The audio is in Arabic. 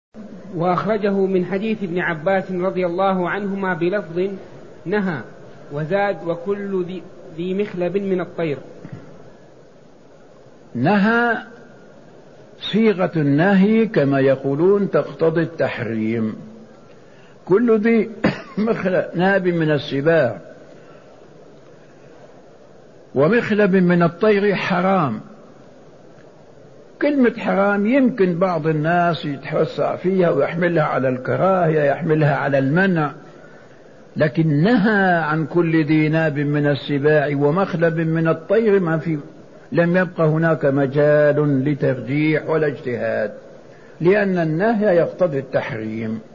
وأخرجه من حديث ابن عباس رضي الله عنهما بلفظ نهى، وزاد وكل ذي مخلب من الطير. نهى صيغة النهي كما يقولون تقتضي التحريم. كل ذي ناب من السباع ومخلب من الطير حرام. كلمة حرام يمكن بعض الناس يتوسع فيها ويحملها على الكراهية، يحملها على المنع، لكن نهى عن كل ذي ناب من السباع ومخلب من الطير ما في، لم يبقى هناك مجال لترجيح ولا اجتهاد، لأن النهي يقتضي التحريم.